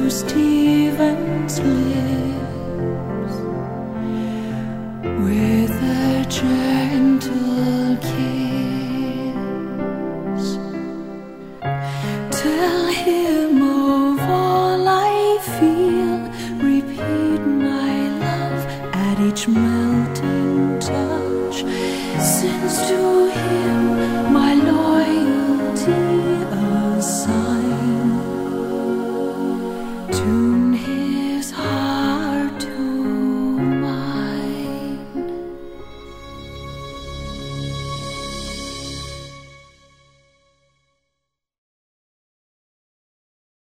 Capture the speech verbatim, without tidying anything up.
Stephen's lips with a gentle kiss. Tell him of all I feel, repeat my love at each moment.